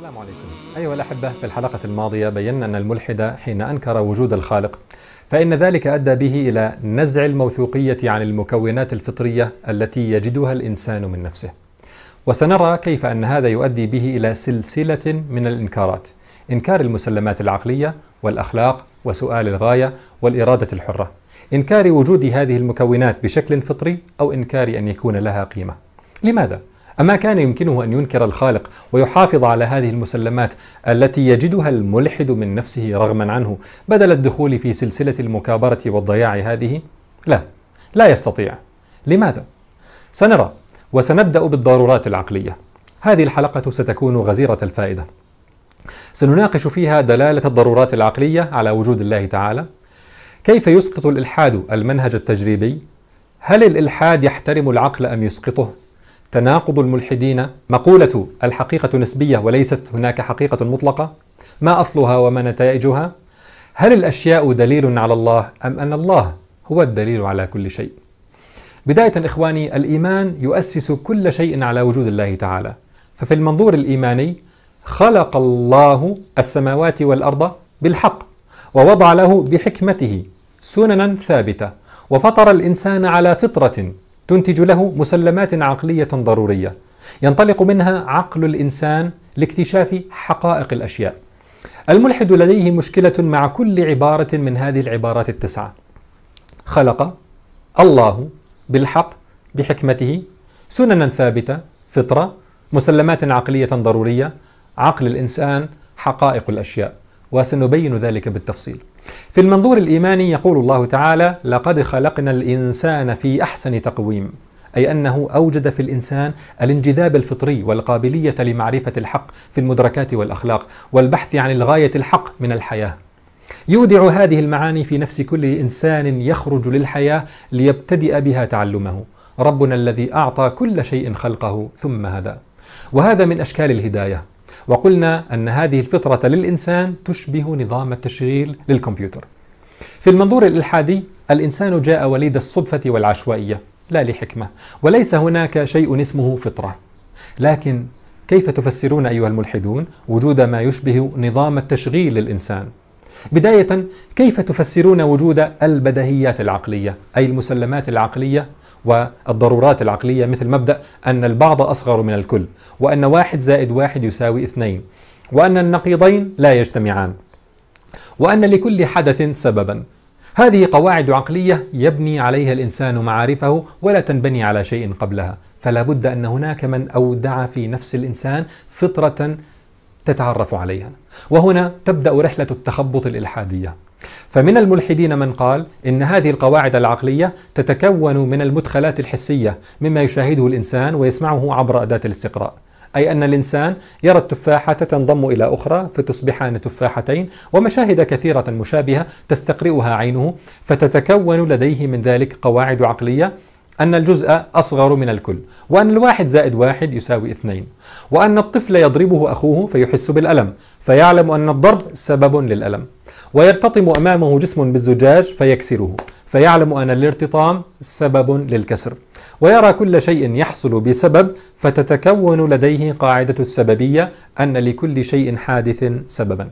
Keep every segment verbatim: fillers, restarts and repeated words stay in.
السلام عليكم. أيها الأحبة، في الحلقة الماضية بينا أن الملحد حين أنكر وجود الخالق فإن ذلك أدى به إلى نزع الموثوقية عن المكونات الفطرية التي يجدها الإنسان من نفسه، وسنرى كيف أن هذا يؤدي به إلى سلسلة من الإنكارات: إنكار المسلمات العقلية والأخلاق وسؤال الغاية والإرادة الحرة، إنكار وجود هذه المكونات بشكل فطري أو إنكار أن يكون لها قيمة. لماذا؟ أما كان يمكنه أن ينكر الخالق ويحافظ على هذه المسلمات التي يجدها الملحد من نفسه رغما عنه بدل الدخول في سلسلة المكابرة والضياع هذه؟ لا، لا يستطيع. لماذا؟ سنرى، وسنبدأ بالضرورات العقلية. هذه الحلقة ستكون غزيرة الفائدة. سنناقش فيها دلالة الضرورات العقلية على وجود الله تعالى، كيف يسقط الإلحاد المنهج التجريبي، هل الإلحاد يحترم العقل أم يسقطه، تناقض الملحدين، مقولة الحقيقة نسبية وليست هناك حقيقة مطلقة، ما أصلها وما نتائجها، هل الأشياء دليل على الله أم أن الله هو الدليل على كل شيء. بداية إخواني، الإيمان يؤسس كل شيء على وجود الله تعالى، ففي المنظور الإيماني خلق الله السماوات والأرض بالحق، ووضع له بحكمته سننا ثابتة، وفطر الإنسان على فطرة تنتج له مسلمات عقلية ضرورية ينطلق منها عقل الإنسان لاكتشاف حقائق الأشياء. الملحد لديه مشكلة مع كل عبارة من هذه العبارات التسعة: خلق الله بالحق بحكمته سننا ثابتة، فطرة، مسلمات عقلية ضرورية، عقل الإنسان، حقائق الأشياء، وسنبين ذلك بالتفصيل. في المنظور الإيماني يقول الله تعالى: لقد خلقنا الإنسان في أحسن تقويم، أي أنه أوجد في الإنسان الانجذاب الفطري والقابلية لمعرفة الحق في المدركات والأخلاق والبحث عن الغاية الحق من الحياة. يودع هذه المعاني في نفس كل إنسان يخرج للحياة ليبتدئ بها تعلمه. ربنا الذي أعطى كل شيء خلقه ثم هدى، وهذا من أشكال الهداية. وقلنا أن هذه الفطرة للإنسان تشبه نظام التشغيل للكمبيوتر. في المنظور الإلحادي الإنسان جاء وليد الصدفة والعشوائية لا لحكمة، وليس هناك شيء اسمه فطرة. لكن كيف تفسرون أيها الملحدون وجود ما يشبه نظام التشغيل للإنسان؟ بداية، كيف تفسرون وجود البديهيات العقلية، أي المسلمات العقلية والضرورات العقلية، مثل مبدأ أن البعض أصغر من الكل، وأن واحد زائد واحد يساوي اثنين، وأن النقيضين لا يجتمعان، وأن لكل حدث سببا؟ هذه قواعد عقلية يبني عليها الإنسان معارفه ولا تنبني على شيء قبلها، فلا بد أن هناك من أودع في نفس الإنسان فطرة تتعرف عليها. وهنا تبدأ رحلة التخبط الإلحادية. فمن الملحدين من قال إن هذه القواعد العقلية تتكون من المدخلات الحسية مما يشاهده الإنسان ويسمعه عبر أداة الاستقراء، أي أن الإنسان يرى التفاحة تنضم إلى أخرى فتصبحان تفاحتين، ومشاهد كثيرة مشابهة تستقرئها عينه، فتتكون لديه من ذلك قواعد عقلية: أن الجزء أصغر من الكل، وأن الواحد زائد واحد يساوي اثنين، وأن الطفل يضربه أخوه فيحس بالألم فيعلم أن الضرب سبب للألم، ويرتطم أمامه جسم بالزجاج فيكسره فيعلم أن الارتطام سبب للكسر، ويرى كل شيء يحصل بسبب فتتكون لديه قاعدة السببية: أن لكل شيء حادث سببا.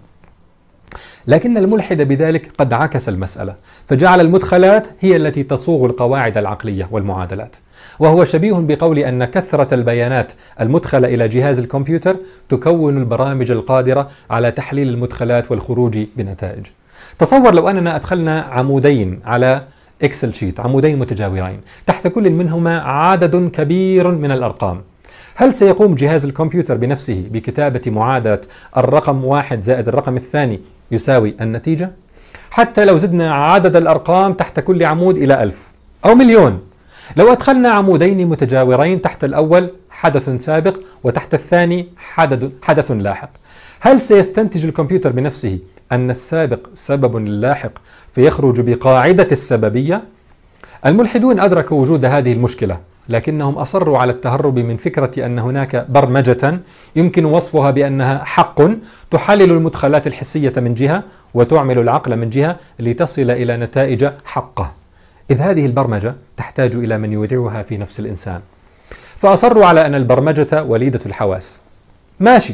لكن الملحد بذلك قد عكس المسألة، فجعل المدخلات هي التي تصوغ القواعد العقلية والمعادلات، وهو شبيه بقول أن كثرة البيانات المدخلة إلى جهاز الكمبيوتر تكون البرامج القادرة على تحليل المدخلات والخروج بنتائج. تصور لو أننا أدخلنا عمودين على إكسل شيت، عمودين متجاورين تحت كل منهما عدد كبير من الأرقام، هل سيقوم جهاز الكمبيوتر بنفسه بكتابة معادلة الرقم واحد زائد الرقم الثاني يساوي النتيجة؟ حتى لو زدنا عدد الأرقام تحت كل عمود إلى ألف أو مليون، لو أدخلنا عمودين متجاورين تحت الأول حدث سابق وتحت الثاني حدث, حدث لاحق، هل سيستنتج الكمبيوتر بنفسه أن السابق سبب للاحق فيخرج بقاعدة السببية؟ الملحدون أدركوا وجود هذه المشكلة، لكنهم أصروا على التهرب من فكرة أن هناك برمجة يمكن وصفها بأنها حق تحلل المدخلات الحسية من جهة وتعمل العقل من جهة لتصل إلى نتائج حقة، إذ هذه البرمجة تحتاج إلى من يودعها في نفس الإنسان. فأصروا على أن البرمجة وليدة الحواس. ماشي،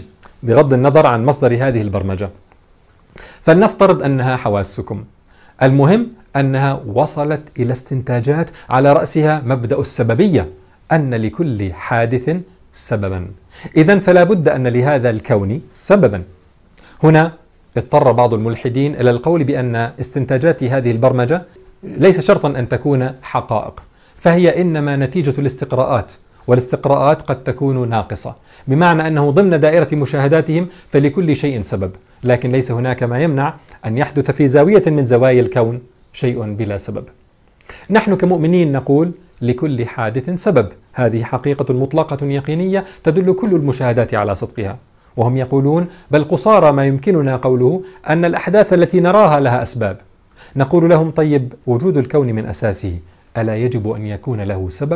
بغض النظر عن مصدر هذه البرمجة. فلنفترض أنها حواسكم، المهم أنها وصلت إلى استنتاجات على رأسها مبدأ السببية، أن لكل حادث سببا، إذن فلا بد أن لهذا الكون سببا. هنا اضطر بعض الملحدين إلى القول بأن استنتاجات هذه البرمجة ليس شرطا أن تكون حقائق، فهي إنما نتيجة الاستقراءات، والاستقراءات قد تكون ناقصة، بمعنى أنه ضمن دائرة مشاهداتهم فلكل شيء سبب، لكن ليس هناك ما يمنع أن يحدث في زاوية من زوايا الكون شيء بلا سبب. نحن كمؤمنين نقول لكل حادث سبب، هذه حقيقة مطلقة يقينية تدل كل المشاهدات على صدقها. وهم يقولون بل قصارى ما يمكننا قوله أن الأحداث التي نراها لها أسباب. نقول لهم طيب وجود الكون من أساسه ألا يجب أن يكون له سبب؟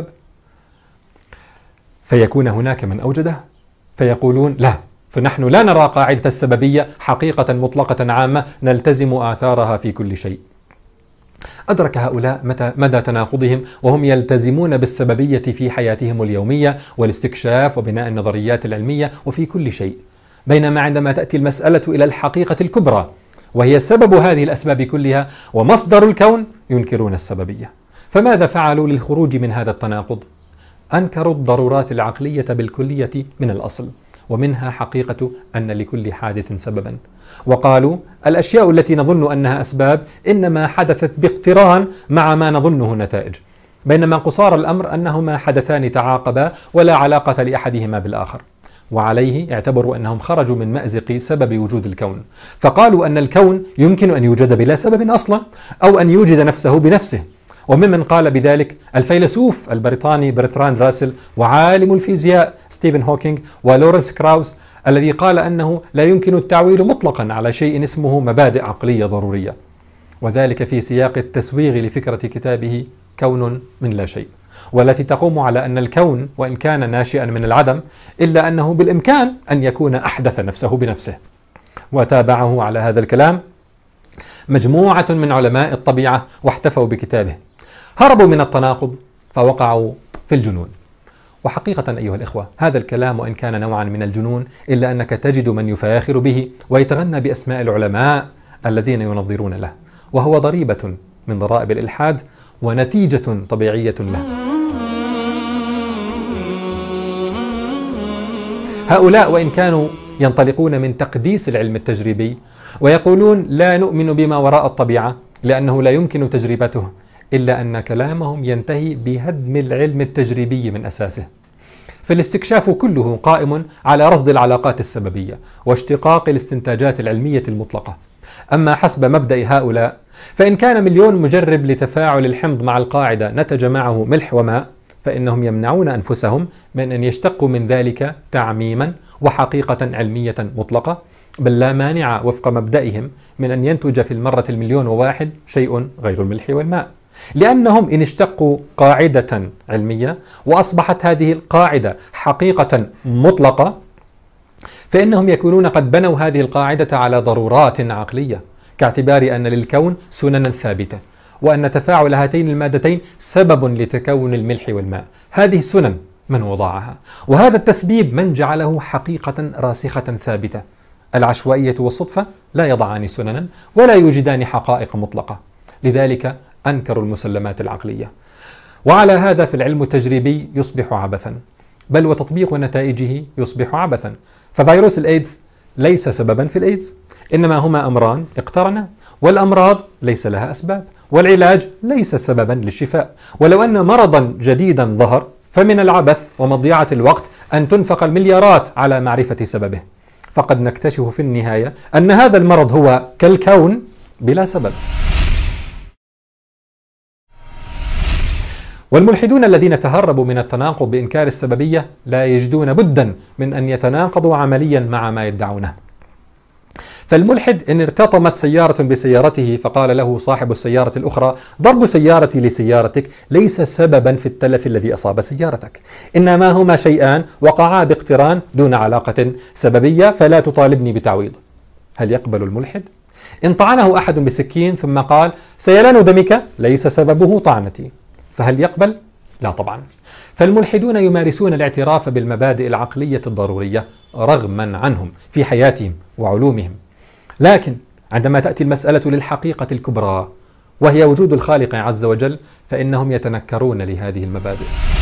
فيكون هناك من أوجده؟ فيقولون لا، فنحن لا نرى قاعدة السببية حقيقة مطلقة عامة نلتزم آثارها في كل شيء. أدرك هؤلاء متى مدى تناقضهم وهم يلتزمون بالسببية في حياتهم اليومية والاستكشاف وبناء النظريات العلمية وفي كل شيء، بينما عندما تأتي المسألة إلى الحقيقة الكبرى وهي سبب هذه الأسباب كلها ومصدر الكون ينكرون السببية. فماذا فعلوا للخروج من هذا التناقض؟ أنكروا الضرورات العقلية بالكلية من الأصل، ومنها حقيقة أن لكل حادث سببا، وقالوا الأشياء التي نظن أنها أسباب إنما حدثت باقتران مع ما نظنه نتائج، بينما قصار الأمر أنهما حدثان تعاقبا ولا علاقة لأحدهما بالآخر. وعليه اعتبروا أنهم خرجوا من مأزق سبب وجود الكون، فقالوا أن الكون يمكن أن يوجد بلا سبب أصلا، أو أن يوجد نفسه بنفسه. وممن قال بذلك الفيلسوف البريطاني برتراند راسل، وعالم الفيزياء ستيفن هوكينج، ولورنس كراوس الذي قال أنه لا يمكن التعويل مطلقا على شيء اسمه مبادئ عقلية ضرورية، وذلك في سياق التسويغ لفكرة كتابه كون من لا شيء، والتي تقوم على أن الكون وإن كان ناشئا من العدم إلا أنه بالإمكان أن يكون أحدث نفسه بنفسه. وتابعه على هذا الكلام مجموعة من علماء الطبيعة واحتفوا بكتابه، هربوا من التناقض فوقعوا في الجنون. وحقيقة أيها الإخوة هذا الكلام وإن كان نوعا من الجنون إلا أنك تجد من يفاخر به ويتغنى بأسماء العلماء الذين ينظرون له، وهو ضريبة من ضرائب الإلحاد ونتيجة طبيعية له. هؤلاء وإن كانوا ينطلقون من تقديس العلم التجريبي ويقولون لا نؤمن بما وراء الطبيعة لأنه لا يمكن تجربته، إلا أن كلامهم ينتهي بهدم العلم التجريبي من أساسه. فالاستكشاف كله قائم على رصد العلاقات السببية واشتقاق الاستنتاجات العلمية المطلقة. أما حسب مبدأ هؤلاء فإن كان مليون مجرب لتفاعل الحمض مع القاعدة نتج معه ملح وماء، فإنهم يمنعون أنفسهم من أن يشتقوا من ذلك تعميما وحقيقة علمية مطلقة، بل لا مانع وفق مبدئهم من أن ينتج في المرة المليون وواحد شيء غير الملح والماء، لأنهم إن اشتقوا قاعدة علمية وأصبحت هذه القاعدة حقيقة مطلقة فإنهم يكونون قد بنوا هذه القاعدة على ضرورات عقلية، كاعتبار أن للكون سننا ثابتة وأن تفاعل هاتين المادتين سبب لتكون الملح والماء. هذه السنن من وضعها، وهذا التسبيب من جعله حقيقة راسخة ثابتة. العشوائية والصدفة لا يضعان سننا ولا يوجدان حقائق مطلقة، لذلك أنكروا المسلمات العقلية. وعلى هذا في العلم التجريبي يصبح عبثا، بل وتطبيق نتائجه يصبح عبثا. ففيروس الإيدز ليس سببا في الإيدز، إنما هما أمران اقترنا، والأمراض ليس لها أسباب، والعلاج ليس سببا للشفاء. ولو أن مرضا جديدا ظهر فمن العبث ومضيعة الوقت أن تنفق المليارات على معرفة سببه، فقد نكتشف في النهاية أن هذا المرض هو كالكون بلا سبب. والملحدون الذين تهربوا من التناقض بإنكار السببية لا يجدون بدا من أن يتناقضوا عمليا مع ما يدعونه. فالملحد إن ارتطمت سيارة بسيارته فقال له صاحب السيارة الأخرى ضرب سيارتي لسيارتك ليس سببا في التلف الذي أصاب سيارتك، إنما هما شيئان وقعا باقتران دون علاقة سببية، فلا تطالبني بتعويض. هل يقبل الملحد؟ إن طعنه أحد بسكين ثم قال سيلان دمك ليس سببه طعنتي، فهل يقبل؟ لا طبعا. فالملحدون يمارسون الاعتراف بالمبادئ العقلية الضرورية رغما عنهم في حياتهم وعلومهم، لكن عندما تأتي المسألة للحقيقة الكبرى وهي وجود الخالق عز وجل فإنهم يتنكرون لهذه المبادئ.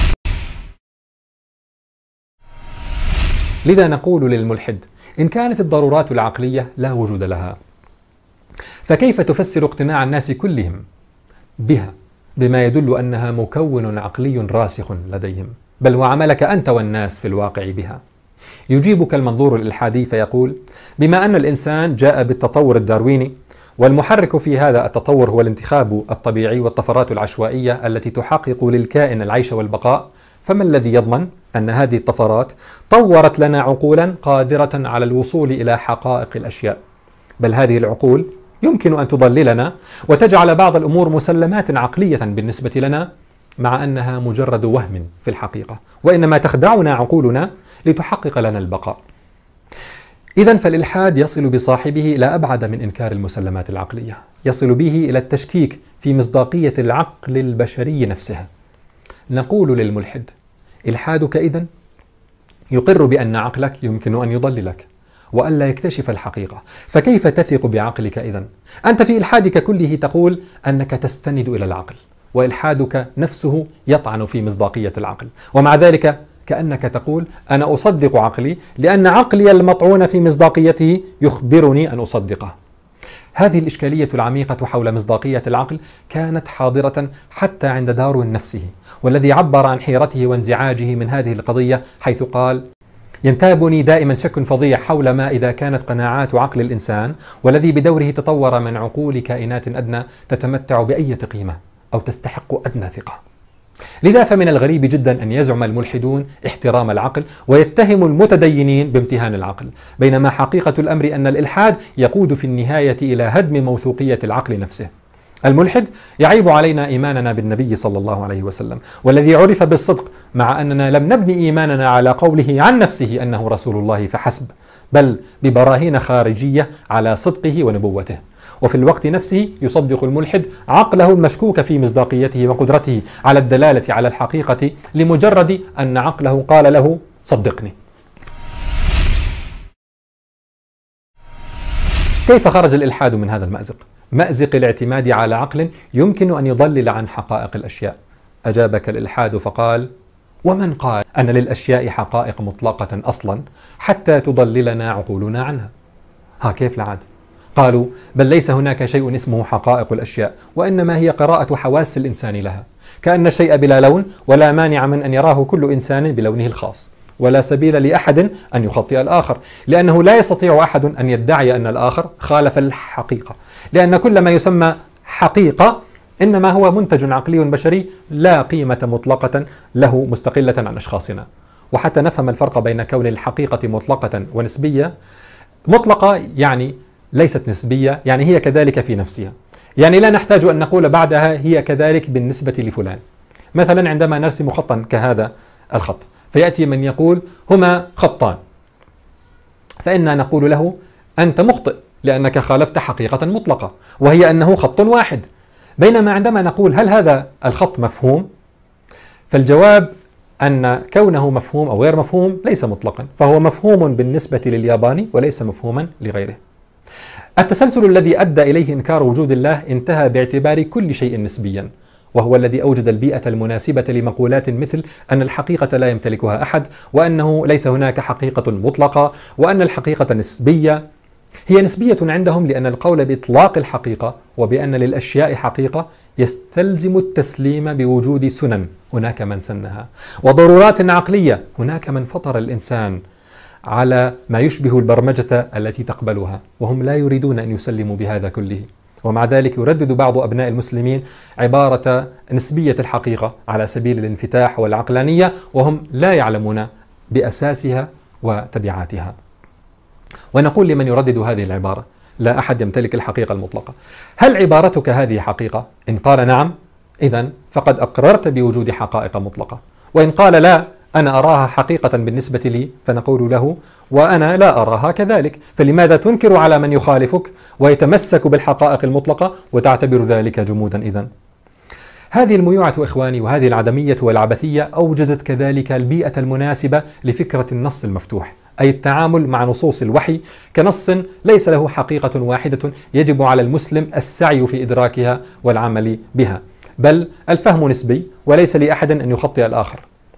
لذا نقول للملحد: إن كانت الضرورات العقلية لا وجود لها، فكيف تفسر اقتناع الناس كلهم بها بما يدل أنها مكون عقلي راسخ لديهم، بل وعملك أنت والناس في الواقع بها؟ يجيبك المنظور الإلحادي فيقول: بما أن الإنسان جاء بالتطور الدارويني، والمحرك في هذا التطور هو الانتخاب الطبيعي والطفرات العشوائية التي تحقق للكائن العيش والبقاء، فما الذي يضمن أن هذه الطفرات طورت لنا عقولا قادرة على الوصول إلى حقائق الأشياء؟ بل هذه العقول يمكن أن تضللنا وتجعل بعض الأمور مسلمات عقلية بالنسبة لنا، مع أنها مجرد وهم في الحقيقة، وإنما تخدعنا عقولنا لتحقق لنا البقاء. إذن فالإلحاد يصل بصاحبه إلى أبعد من إنكار المسلمات العقلية، يصل به إلى التشكيك في مصداقية العقل البشري نفسه. نقول للملحد: إلحادك إذن يقر بأن عقلك يمكن أن يضللك وألا يكتشف الحقيقة، فكيف تثق بعقلك إذن؟ أنت في إلحادك كله تقول أنك تستند إلى العقل، وإلحادك نفسه يطعن في مصداقية العقل، ومع ذلك كأنك تقول: أنا أصدق عقلي لأن عقلي المطعون في مصداقيته يخبرني أن أصدقه. هذه الإشكالية العميقة حول مصداقية العقل كانت حاضرة حتى عند داروين نفسه، والذي عبر عن حيرته وانزعاجه من هذه القضية حيث قال: ينتابني دائما شك فظيع حول ما إذا كانت قناعات عقل الإنسان والذي بدوره تطور من عقول كائنات أدنى تتمتع بأية قيمة أو تستحق أدنى ثقة. لذا فمن الغريب جدا أن يزعم الملحدون احترام العقل ويتهم المتدينين بامتهان العقل، بينما حقيقة الأمر أن الإلحاد يقود في النهاية إلى هدم موثوقية العقل نفسه. الملحد يعيب علينا إيماننا بالنبي صلى الله عليه وسلم، والذي عرف بالصدق، مع أننا لم نبني إيماننا على قوله عن نفسه أنه رسول الله فحسب، بل ببراهين خارجية على صدقه ونبوته. وفي الوقت نفسه يصدق الملحد عقله المشكوك في مصداقيته وقدرته على الدلالة على الحقيقة لمجرد أن عقله قال له: صدقني. كيف خرج الإلحاد من هذا المأزق؟ مأزق الاعتماد على عقل يمكن أن يضلل عن حقائق الأشياء. أجابك الإلحاد فقال: ومن قال أن للأشياء حقائق مطلقة أصلا حتى تضللنا عقولنا عنها؟ ها كيف لعد؟ قالوا: بل ليس هناك شيء اسمه حقائق الأشياء، وإنما هي قراءة حواس الإنسان لها، كأن الشيء بلا لون ولا مانع من أن يراه كل إنسان بلونه الخاص، ولا سبيل لأحد أن يخطئ الآخر، لأنه لا يستطيع أحد أن يدعي أن الآخر خالف الحقيقة، لأن كل ما يسمى حقيقة إنما هو منتج عقلي بشري لا قيمة مطلقة له مستقلة عن أشخاصنا. وحتى نفهم الفرق بين كون الحقيقة مطلقة ونسبية، مطلقة يعني ليست نسبية، يعني هي كذلك في نفسها، يعني لا نحتاج أن نقول بعدها هي كذلك بالنسبة لفلان. مثلا عندما نرسم خطا كهذا الخط فيأتي من يقول هما خطان، فإننا نقول له: أنت مخطئ لأنك خالفت حقيقة مطلقة وهي أنه خط واحد. بينما عندما نقول هل هذا الخط مفهوم؟ فالجواب أن كونه مفهوم أو غير مفهوم ليس مطلقا، فهو مفهوم بالنسبة للياباني وليس مفهوما لغيره. التسلسل الذي أدى إليه إنكار وجود الله انتهى باعتبار كل شيء نسبيا، وهو الذي أوجد البيئة المناسبة لمقولات مثل أن الحقيقة لا يمتلكها أحد، وأنه ليس هناك حقيقة مطلقة، وأن الحقيقة نسبية. هي نسبية عندهم لأن القول بإطلاق الحقيقة وبأن للأشياء حقيقة يستلزم التسليم بوجود سنن هناك من سنها، وضرورات عقلية هناك من فطر الإنسان على ما يشبه البرمجة التي تقبلها، وهم لا يريدون أن يسلموا بهذا كله. ومع ذلك يردد بعض أبناء المسلمين عبارة نسبية الحقيقة على سبيل الانفتاح والعقلانية، وهم لا يعلمون بأساسها وتبعاتها. ونقول لمن يردد هذه العبارة: لا أحد يمتلك الحقيقة المطلقة. هل عبارتك هذه حقيقة؟ إن قال نعم، إذن فقد أقررت بوجود حقائق مطلقة، وإن قال لا، أنا أراها حقيقة بالنسبة لي، فنقول له: وأنا لا أراها كذلك، فلماذا تنكر على من يخالفك ويتمسك بالحقائق المطلقة وتعتبر ذلك جمودا؟ إذن هذه الميوعة إخواني وهذه العدمية والعبثية أوجدت كذلك البيئة المناسبة لفكرة النص المفتوح، أي التعامل مع نصوص الوحي كنص ليس له حقيقة واحدة يجب على المسلم السعي في إدراكها والعمل بها، بل الفهم نسبي وليس لأحد أن يخطئ الآخر.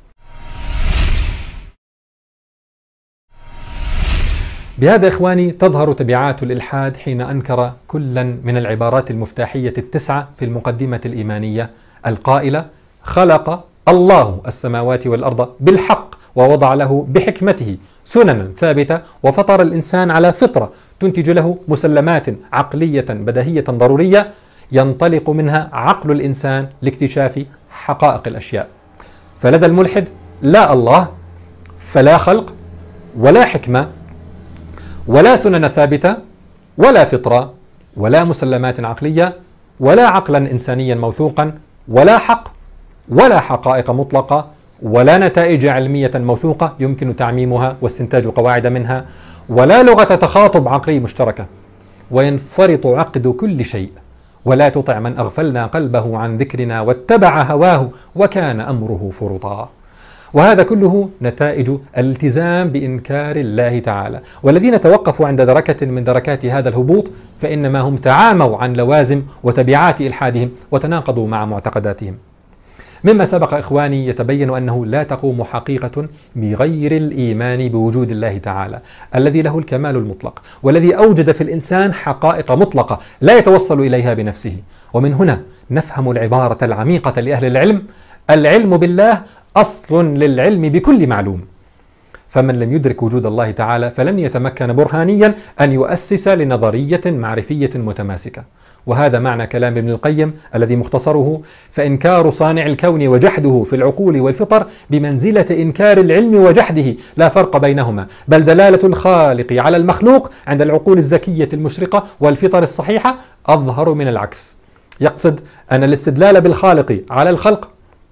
بهذا إخواني تظهر تبعات الإلحاد حين أنكر كلا من العبارات المفتاحية التسعة في المقدمة الإيمانية القائلة: خلق الله السماوات والأرض بالحق ووضع له بحكمته سننا ثابتة وفطر الإنسان على فطرة تنتج له مسلمات عقلية بديهية ضرورية ينطلق منها عقل الإنسان لاكتشاف حقائق الأشياء. فلدى الملحد لا الله، فلا خلق، ولا حكمة، ولا سنن ثابتة، ولا فطرة، ولا مسلمات عقلية، ولا عقلا إنسانيا موثوقا، ولا حق، ولا حقائق مطلقة، ولا نتائج علمية موثوقة يمكن تعميمها واستنتاج قواعد منها، ولا لغة تخاطب عقلي مشتركة. وينفرط عقد كل شيء. ولا تطع من أغفلنا قلبه عن ذكرنا واتبع هواه وكان أمره فرطا. وهذا كله نتائج الالتزام بإنكار الله تعالى. والذين توقفوا عند دركة من دركات هذا الهبوط فإنما هم تعاموا عن لوازم وتبعات إلحادهم وتناقضوا مع معتقداتهم. مما سبق إخواني يتبين أنه لا تقوم حقيقة بغير الإيمان بوجود الله تعالى الذي له الكمال المطلق، والذي أوجد في الإنسان حقائق مطلقة لا يتوصل إليها بنفسه. ومن هنا نفهم العبارة العميقة لأهل العلم: العلم بالله أصل للعلم بكل معلوم. فمن لم يدرك وجود الله تعالى فلن يتمكن برهانيا أن يؤسس لنظرية معرفية متماسكة. وهذا معنى كلام ابن القيم الذي مختصره: فإنكار صانع الكون وجحده في العقول والفطر بمنزلة إنكار العلم وجحده، لا فرق بينهما، بل دلالة الخالق على المخلوق عند العقول الزكية المشرقة والفطر الصحيحة أظهر من العكس. يقصد أن الاستدلال بالخالق على الخلق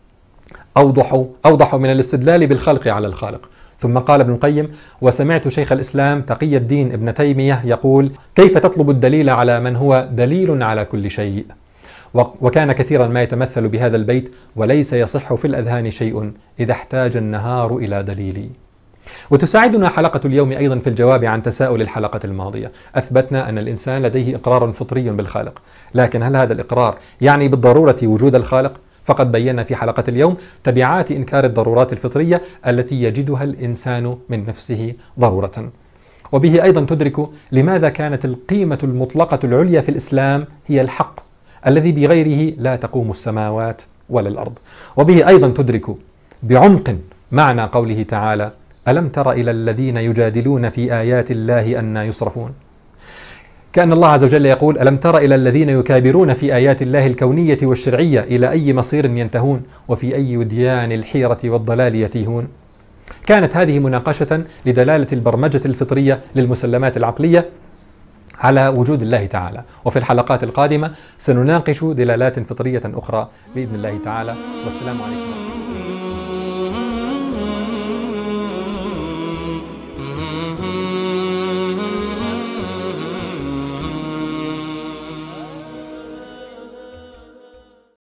أوضح أوضح من الاستدلال بالخلق على الخالق. ثم قال ابن القيم: وسمعت شيخ الإسلام تقي الدين ابن تيمية يقول: كيف تطلب الدليل على من هو دليل على كل شيء؟ وكان كثيرا ما يتمثل بهذا البيت: وليس يصح في الأذهان شيء إذا احتاج النهار إلى دليل. وتساعدنا حلقة اليوم أيضا في الجواب عن تساؤل الحلقة الماضية. أثبتنا أن الإنسان لديه إقرار فطري بالخالق، لكن هل هذا الإقرار يعني بالضرورة وجود الخالق؟ فقد بينا في حلقة اليوم تبعات إنكار الضرورات الفطرية التي يجدها الإنسان من نفسه ضرورة. وبه أيضا تدرك لماذا كانت القيمة المطلقة العليا في الإسلام هي الحق الذي بغيره لا تقوم السماوات ولا الأرض. وبه أيضا تدرك بعمق معنى قوله تعالى: ألم تر إلى الذين يجادلون في آيات الله أنى يصرفون؟ كأن الله عز وجل يقول: ألم تر إلى الذين يكابرون في آيات الله الكونية والشرعية إلى أي مصير ينتهون وفي أي وديان الحيرة والضلال يتيهون؟ كانت هذه مناقشة لدلالة البرمجة الفطرية للمسلمات العقلية على وجود الله تعالى. وفي الحلقات القادمة سنناقش دلالات فطرية أخرى بإذن الله تعالى. والسلام عليكم.